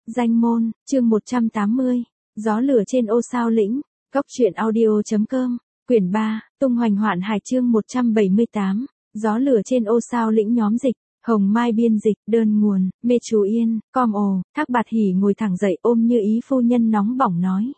Danh môn, chương 180, gió lửa trên ô sao lĩnh, Cốc truyện audio.com, quyển 3, tung hoành hoạn hải chương 178, gió lửa trên ô sao lĩnh nhóm dịch, Hồng Mai biên dịch, đơn nguồn, Mê Chú Yên, com ồ, Thác Bạt Hỉ ngồi thẳng dậy ôm Như Ý phu nhân nóng bỏng nói.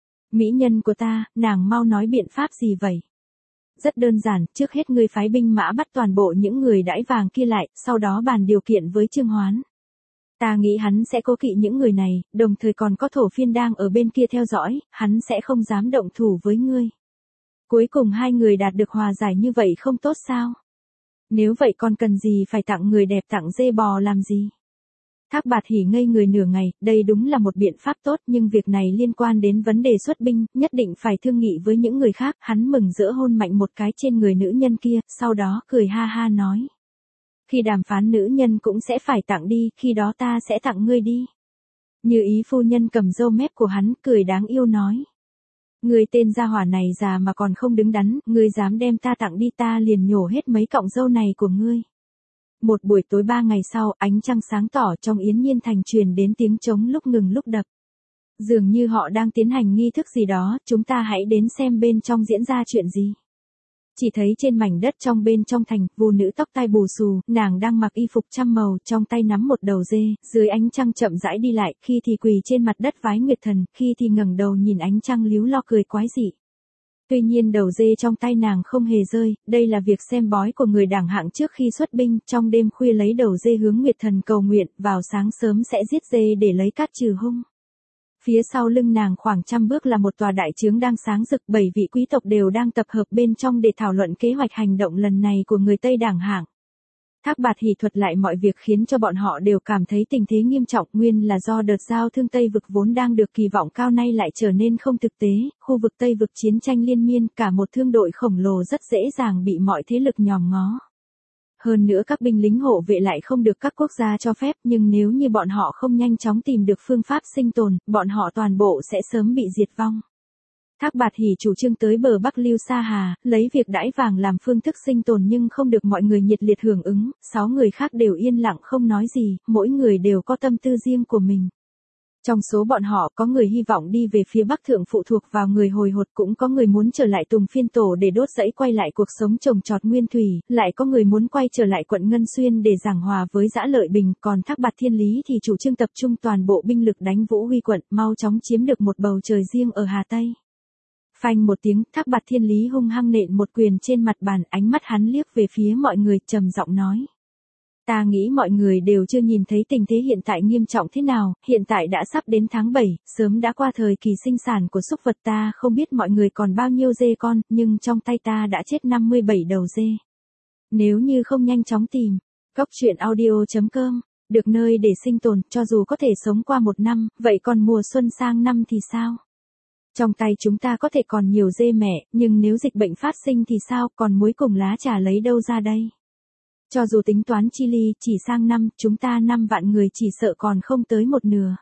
Mỹ nhân của ta, nàng mau nói biện pháp gì vậy? Rất đơn giản, trước hết ngươi phái binh mã bắt toàn bộ những người đãi vàng kia lại, sau đó bàn điều kiện với Trương Hoán. Ta nghĩ hắn sẽ cố kỵ những người này, đồng thời còn có Thổ Phiên đang ở bên kia theo dõi, hắn sẽ không dám động thủ với ngươi. Cuối cùng hai người đạt được hòa giải như vậy không tốt sao? Nếu vậy còn cần gì phải tặng người đẹp tặng dê bò làm gì? Thác Bạt Hỉ ngây người nửa ngày, đây đúng là một biện pháp tốt nhưng việc này liên quan đến vấn đề xuất binh, nhất định phải thương nghị với những người khác, hắn mừng rỡ hôn mạnh một cái trên người nữ nhân kia, sau đó cười ha ha nói. Khi đàm phán nữ nhân cũng sẽ phải tặng đi, khi đó ta sẽ tặng ngươi đi. Như Ý phu nhân cầm râu mép của hắn, cười đáng yêu nói. Ngươi tên gia hỏa này già mà còn không đứng đắn, ngươi dám đem ta tặng đi ta liền nhổ hết mấy cọng râu này của ngươi. Một buổi tối 3 ngày sau, ánh trăng sáng tỏ trong Yến Nhiên Thành truyền đến tiếng trống lúc ngừng lúc đập. Dường như họ đang tiến hành nghi thức gì đó, chúng ta hãy đến xem bên trong diễn ra chuyện gì. Chỉ thấy trên mảnh đất trong bên trong thành, phụ nữ tóc tai bù xù, nàng đang mặc y phục trăm màu, trong tay nắm một đầu dê, dưới ánh trăng chậm rãi đi lại, khi thì quỳ trên mặt đất vái nguyệt thần, khi thì ngẩng đầu nhìn ánh trăng líu lo cười quái dị. Tuy nhiên đầu dê trong tay nàng không hề rơi, đây là việc xem bói của người đảng hạng trước khi xuất binh, trong đêm khuya lấy đầu dê hướng nguyệt thần cầu nguyện, vào sáng sớm sẽ giết dê để lấy cát trừ hung. Phía sau lưng nàng khoảng 100 bước là một tòa đại trướng đang sáng rực, 7 vị quý tộc đều đang tập hợp bên trong để thảo luận kế hoạch hành động lần này của người Tây đảng hạng. Thác Bạt Hỉ thuật lại mọi việc khiến cho bọn họ đều cảm thấy tình thế nghiêm trọng, nguyên là do đợt giao thương Tây vực vốn đang được kỳ vọng cao nay lại trở nên không thực tế, khu vực Tây vực chiến tranh liên miên, cả một thương đội khổng lồ rất dễ dàng bị mọi thế lực nhòm ngó. Hơn nữa các binh lính hộ vệ lại không được các quốc gia cho phép, nhưng nếu như bọn họ không nhanh chóng tìm được phương pháp sinh tồn, bọn họ toàn bộ sẽ sớm bị diệt vong. Thác Bạt Hỉ chủ trương tới bờ Bắc Lưu Sa Hà, lấy việc đãi vàng làm phương thức sinh tồn nhưng không được mọi người nhiệt liệt hưởng ứng, 6 người khác đều yên lặng không nói gì, mỗi người đều có tâm tư riêng của mình. Trong số bọn họ có người hy vọng đi về phía Bắc thượng phụ thuộc vào người hồi hột, cũng có người muốn trở lại Tùng Phiên Tổ để đốt rẫy quay lại cuộc sống trồng trọt nguyên thủy, lại có người muốn quay trở lại quận Ngân Xuyên để giảng hòa với Dã Lợi Bình, còn Thác Bạt Thiên Lý thì chủ trương tập trung toàn bộ binh lực đánh Vũ Huy quận, mau chóng chiếm được một bầu trời riêng ở Hà Tây. Phanh một tiếng, Thác Bạt Thiên Lý hung hăng nện một quyền trên mặt bàn, ánh mắt hắn liếc về phía mọi người, trầm giọng nói. Ta nghĩ mọi người đều chưa nhìn thấy tình thế hiện tại nghiêm trọng thế nào, hiện tại đã sắp đến tháng 7, sớm đã qua thời kỳ sinh sản của súc vật, ta không biết mọi người còn bao nhiêu dê con, nhưng trong tay ta đã chết 57 đầu dê. Nếu như không nhanh chóng tìm, Cốc truyện audio.com, được nơi để sinh tồn, cho dù có thể sống qua một năm, vậy còn mùa xuân sang năm thì sao? Trong tay chúng ta có thể còn nhiều dê mẹ, nhưng nếu dịch bệnh phát sinh thì sao, còn muối cùng lá trà lấy đâu ra đây? Cho dù tính toán chi ly, chỉ sang năm, chúng ta 5 vạn người chỉ sợ còn không tới một nửa.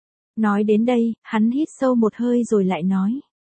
Nói đến đây, hắn hít sâu một hơi rồi lại nói.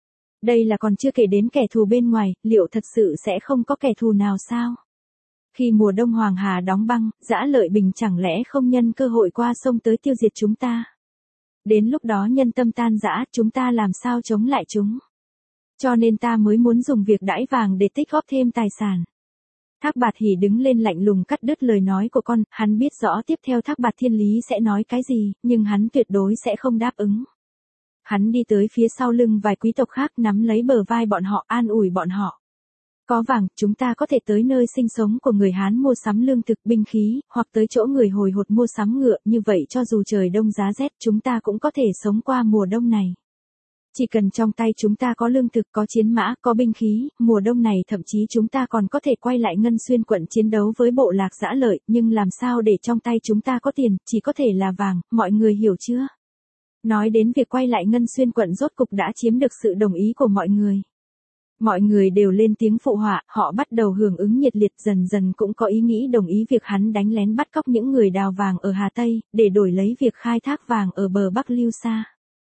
Đây là còn chưa kể đến kẻ thù bên ngoài, liệu thật sự sẽ không có kẻ thù nào sao? Khi mùa đông Hoàng Hà đóng băng, Dã Lợi Bình chẳng lẽ không nhân cơ hội qua sông tới tiêu diệt chúng ta? Đến lúc đó nhân tâm tan rã, chúng ta làm sao chống lại chúng? Cho nên ta mới muốn dùng việc đãi vàng để tích góp thêm tài sản. Thác Bạt Hỉ đứng lên lạnh lùng cắt đứt lời nói của con, hắn biết rõ tiếp theo Thác Bạt Thiên Lý sẽ nói cái gì, nhưng hắn tuyệt đối sẽ không đáp ứng. Hắn đi tới phía sau lưng vài quý tộc khác, nắm lấy bờ vai bọn họ, an ủi bọn họ. Có vàng, chúng ta có thể tới nơi sinh sống của người Hán mua sắm lương thực, binh khí, hoặc tới chỗ người hồi hột mua sắm ngựa, như vậy cho dù trời đông giá rét, chúng ta cũng có thể sống qua mùa đông này. Chỉ cần trong tay chúng ta có lương thực, có chiến mã, có binh khí, mùa đông này thậm chí chúng ta còn có thể quay lại Ngân Xuyên quận chiến đấu với bộ lạc Dã Lợi, nhưng làm sao để trong tay chúng ta có tiền, chỉ có thể là vàng, mọi người hiểu chưa? Nói đến việc quay lại Ngân Xuyên quận rốt cục đã chiếm được sự đồng ý của mọi người. Mọi người đều lên tiếng phụ họa, họ bắt đầu hưởng ứng nhiệt liệt, dần dần cũng có ý nghĩ đồng ý việc hắn đánh lén bắt cóc những người đào vàng ở Hà Tây, để đổi lấy việc khai thác vàng ở bờ Bắc Lưu Sa.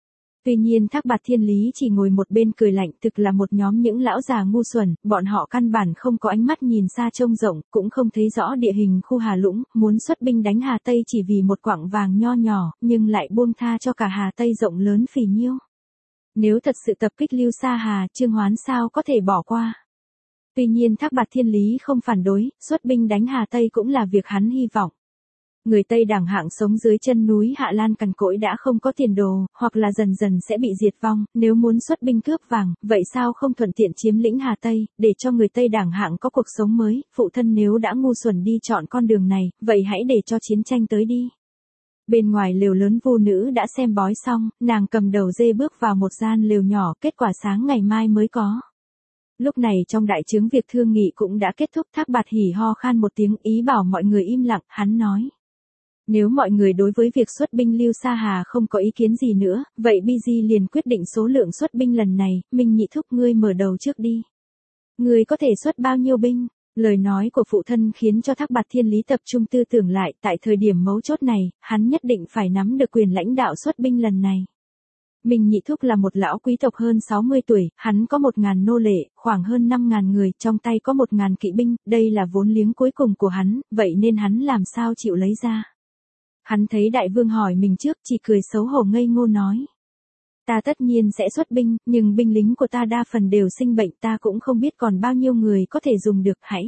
Tuy nhiên Thác Bạt Thiên Lý chỉ ngồi một bên cười lạnh, thực là một nhóm những lão già ngu xuẩn, bọn họ căn bản không có ánh mắt nhìn xa trông rộng, cũng không thấy rõ địa hình khu Hà Lũng, muốn xuất binh đánh Hà Tây chỉ vì một quặng vàng nho nhỏ, nhưng lại buông tha cho cả Hà Tây rộng lớn phì nhiêu. Nếu thật sự tập kích Lưu Sa Hà, Trương Hoán sao có thể bỏ qua. Tuy nhiên Thác Bạt Thiên Lý không phản đối, xuất binh đánh Hà Tây cũng là việc hắn hy vọng. Người Tây Đảng hạng sống dưới chân núi Hạ Lan cằn cỗi đã không có tiền đồ, hoặc là dần dần sẽ bị diệt vong, nếu muốn xuất binh cướp vàng, vậy sao không thuận tiện chiếm lĩnh Hà Tây, để cho người Tây Đảng hạng có cuộc sống mới, phụ thân nếu đã ngu xuẩn đi chọn con đường này, vậy hãy để cho chiến tranh tới đi. Bên ngoài lều lớn Vu nữ đã xem bói xong, nàng cầm đầu dê bước vào một gian lều nhỏ, kết quả sáng ngày mai mới có. Lúc này trong đại trướng việc thương nghị cũng đã kết thúc. Thác Bạt hỉ ho khan một tiếng ý bảo mọi người im lặng, hắn nói. Nếu mọi người đối với việc xuất binh Lưu Sa Hà không có ý kiến gì nữa, vậy BG liền quyết định số lượng xuất binh lần này, Minh Nhị thúc ngươi mở đầu trước đi. Ngươi có thể xuất bao nhiêu binh? Lời nói của phụ thân khiến cho Thác Bạt Thiên Lý tập trung tư tưởng lại, tại thời điểm mấu chốt này, hắn nhất định phải nắm được quyền lãnh đạo xuất binh lần này. Minh Nhị thúc là một lão quý tộc hơn 60 tuổi, hắn có 1.000 nô lệ, khoảng hơn 5.000 người, trong tay có 1.000 kỵ binh, đây là vốn liếng cuối cùng của hắn, vậy nên hắn làm sao chịu lấy ra. Hắn thấy đại vương hỏi mình trước, chỉ cười xấu hổ ngây ngô nói. Ta tất nhiên sẽ xuất binh, nhưng binh lính của ta đa phần đều sinh bệnh, ta cũng không biết còn bao nhiêu người có thể dùng được, hãy.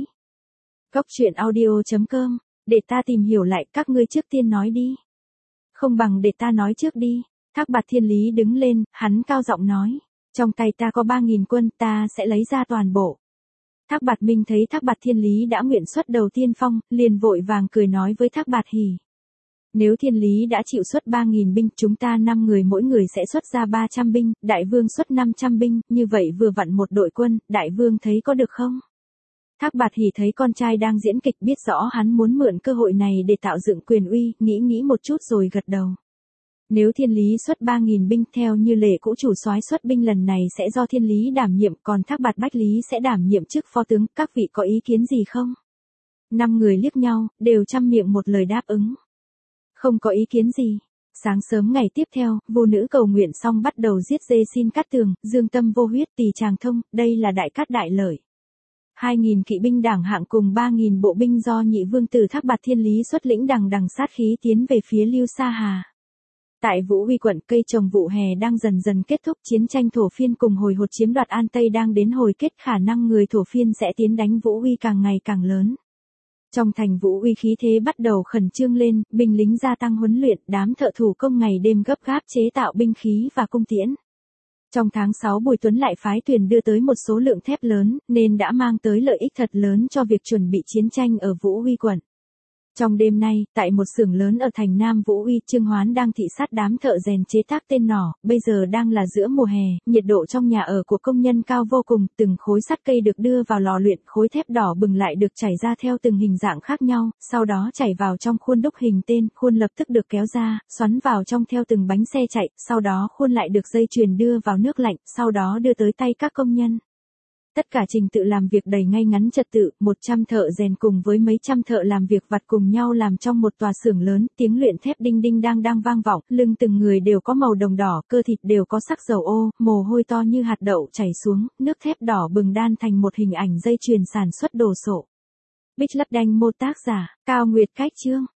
Góc truyện audio.com, để ta tìm hiểu lại, các ngươi trước tiên nói đi. Không bằng để ta nói trước đi. Thác Bạt Thiên Lý đứng lên, hắn cao giọng nói. Trong tay ta có 3.000 quân, ta sẽ lấy ra toàn bộ. Thác Bạt Minh thấy Thác Bạt Thiên Lý đã nguyện xuất đầu tiên phong, liền vội vàng cười nói với Thác Bạt Hỉ. Nếu Thiên Lý đã chịu xuất 3.000 binh, chúng ta 5 người mỗi người sẽ xuất ra 300 binh, đại vương xuất 500 binh, như vậy vừa vặn một đội quân, đại vương thấy có được không? Thác Bạt Hỉ thấy con trai đang diễn kịch, biết rõ hắn muốn mượn cơ hội này để tạo dựng quyền uy, nghĩ một chút rồi gật đầu. Nếu Thiên Lý xuất 3.000 binh, theo như lệ cũ chủ soái xuất binh lần này sẽ do Thiên Lý đảm nhiệm, còn Thác Bạt Bách Lý sẽ đảm nhiệm chức phó tướng, các vị có ý kiến gì không? 5 người liếc nhau, đều chăm miệng một lời đáp ứng. Không có ý kiến gì. Sáng sớm ngày tiếp theo, Vu nữ cầu nguyện xong bắt đầu giết dê xin cát tường, dương tâm vô huyết tỳ tràng thông, đây là đại cát đại lợi. 2.000 kỵ binh Đảng hạng cùng 3.000 bộ binh do nhị vương tử Thác Bạt Thiên Lý xuất lĩnh đằng sát khí tiến về phía Lưu Sa Hà. Tại Vũ Uy quận, cây trồng vụ hè đang dần dần kết thúc, chiến tranh thổ phiên cùng hồi hột chiếm đoạt An Tây đang đến hồi kết, khả năng người thổ phiên sẽ tiến đánh Vũ Uy càng ngày càng lớn. Trong thành Vũ Uy khí thế bắt đầu khẩn trương lên, binh lính gia tăng huấn luyện, đám thợ thủ công ngày đêm gấp gáp chế tạo binh khí và cung tiễn. Trong tháng 6 Bùi Tuấn lại phái thuyền đưa tới một số lượng thép lớn, nên đã mang tới lợi ích thật lớn cho việc chuẩn bị chiến tranh ở Vũ Uy quận. Trong đêm nay, tại một xưởng lớn ở thành Nam Vũ Uy, Trương Hoán đang thị sát đám thợ rèn chế tác tên nỏ, bây giờ đang là giữa mùa hè, nhiệt độ trong nhà ở của công nhân cao vô cùng, từng khối sắt cây được đưa vào lò luyện, khối thép đỏ bừng lại được chảy ra theo từng hình dạng khác nhau, sau đó chảy vào trong khuôn đúc hình tên, khuôn lập tức được kéo ra, xoắn vào trong theo từng bánh xe chạy, sau đó khuôn lại được dây chuyền đưa vào nước lạnh, sau đó đưa tới tay các công nhân. Tất cả trình tự làm việc đầy ngay ngắn trật tự, 100 thợ rèn cùng với mấy trăm thợ làm việc vặt cùng nhau làm trong một tòa xưởng lớn, tiếng luyện thép đinh đinh đang vang vọng, lưng từng người đều có màu đồng đỏ, cơ thịt đều có sắc dầu ô, mồ hôi to như hạt đậu chảy xuống, nước thép đỏ bừng đan thành một hình ảnh dây chuyền sản xuất đồ sộ. Bích Lấp Đanh mô tác giả, Cao Nguyệt Cách chương.